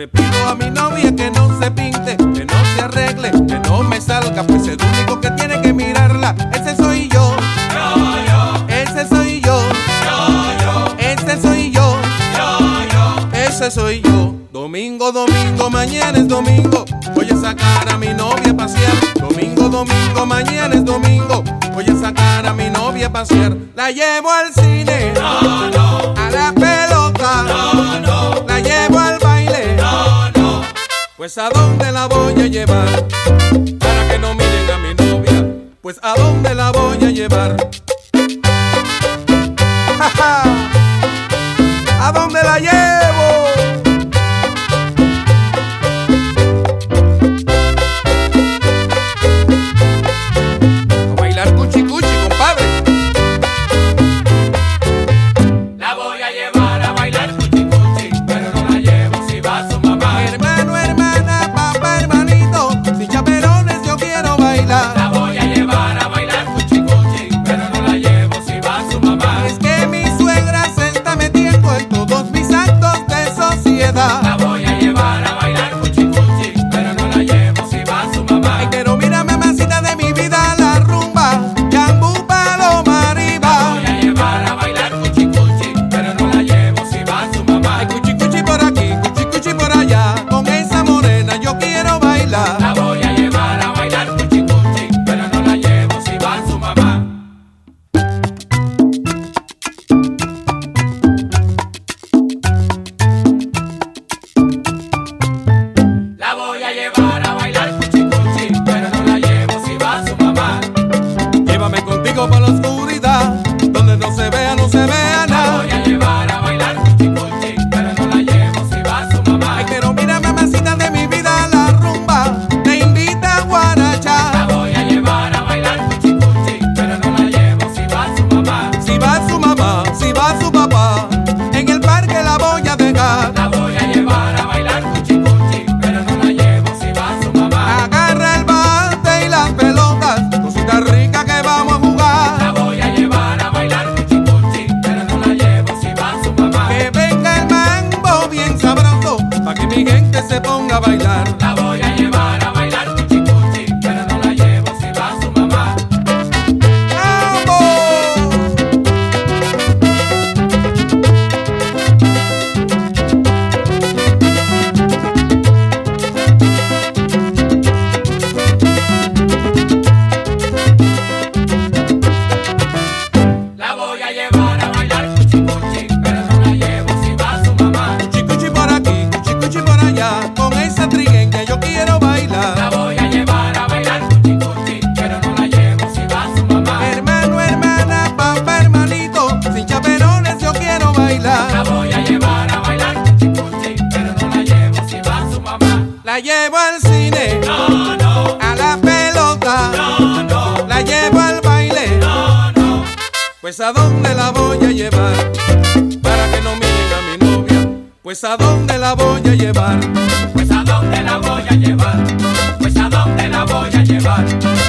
le pido a mi novia que no se pinte, que no se arregle, que no me salga, pues el único que tiene que mirarla, ese soy yo. Ese soy yo. Ese soy yo. Ese soy yo. Domingo, domingo, mañana es domingo, voy a sacar a mi novia a pasear. Domingo, domingo, mañana es domingo, voy a sacar a mi novia a pasear. La llevo al cine, a la pelota, la llevo al baile, pues ¿a dónde la voy a llevar? Para que no miren a mi novia, pues ¿a dónde la voy a llevar? ¿A dónde la llevo? La voy a llevar a bailar cuchi cuchi, pero no la llevo si va su mamá. Ay, pero mira, mamacita de mi vida, la rumba, Yambú, paloma arriba. La voy a llevar a bailar cuchi cuchi, pero no la llevo si va su mamá. Ay, cuchi cuchi por aquí, cuchi cuchi por allá, con esa morena yo quiero bailar. La voy a llevar a bailar cuchi cuchi, pero no la llevo si va su mamá. La voy a llevar a bailar cuchi cuchi, pero no la llevo si va su mamá. Llévame contigo para la oscuridad, donde no se vea, no se vea La nada. voy a llevar a bailar cuchi cuchi, pero no la llevo si va su mamá. Ay, pero mira, mamacita de mi vida, la rumba, te invita a guarachá. La voy a llevar a bailar cuchi cuchi, pero no la llevo si va su mamá. Si va su mamá, si va su papá, en el parque la voy a dejar. La voy a llevar a bailar cuchi cuchi, pero no la llevo si va su mamá. Agarra el bate y las pelotas, cosita rica que vamos a jugar. La voy a llevar a bailar cuchi cuchi, pero no la llevo si va su mamá. Que venga el mambo bien sabroso, pa' que mi gente se ponga a bailar. La voy a llevar a bailar cuchi cuchi, pero no la llevo si va su mamá. ¡Mambo! La voy a llevar a bailar cuchi cuchi, pero no la llevo si va su mamá. Cuchi cuchi por aquí, cuchi cuchi por allá, con esa trigueña yo quiero La bailar. voy a llevar a bailar cuchi cuchi, pero no la llevo si va su mamá. Hermano, hermana, papá, hermanito, sin chaperones yo quiero La bailar. voy a llevar a bailar cuchi cuchi, pero no la llevo si va su mamá. La llevo al cine, No, no, a la pelota, no, no, la llevo al baile, no, no. pues ¿a dónde la voy a llevar? Para que no miren a mi novia, pues ¿a dónde la voy a llevar? Pues a dónde la voy a llevar, pues a dónde la voy a llevar.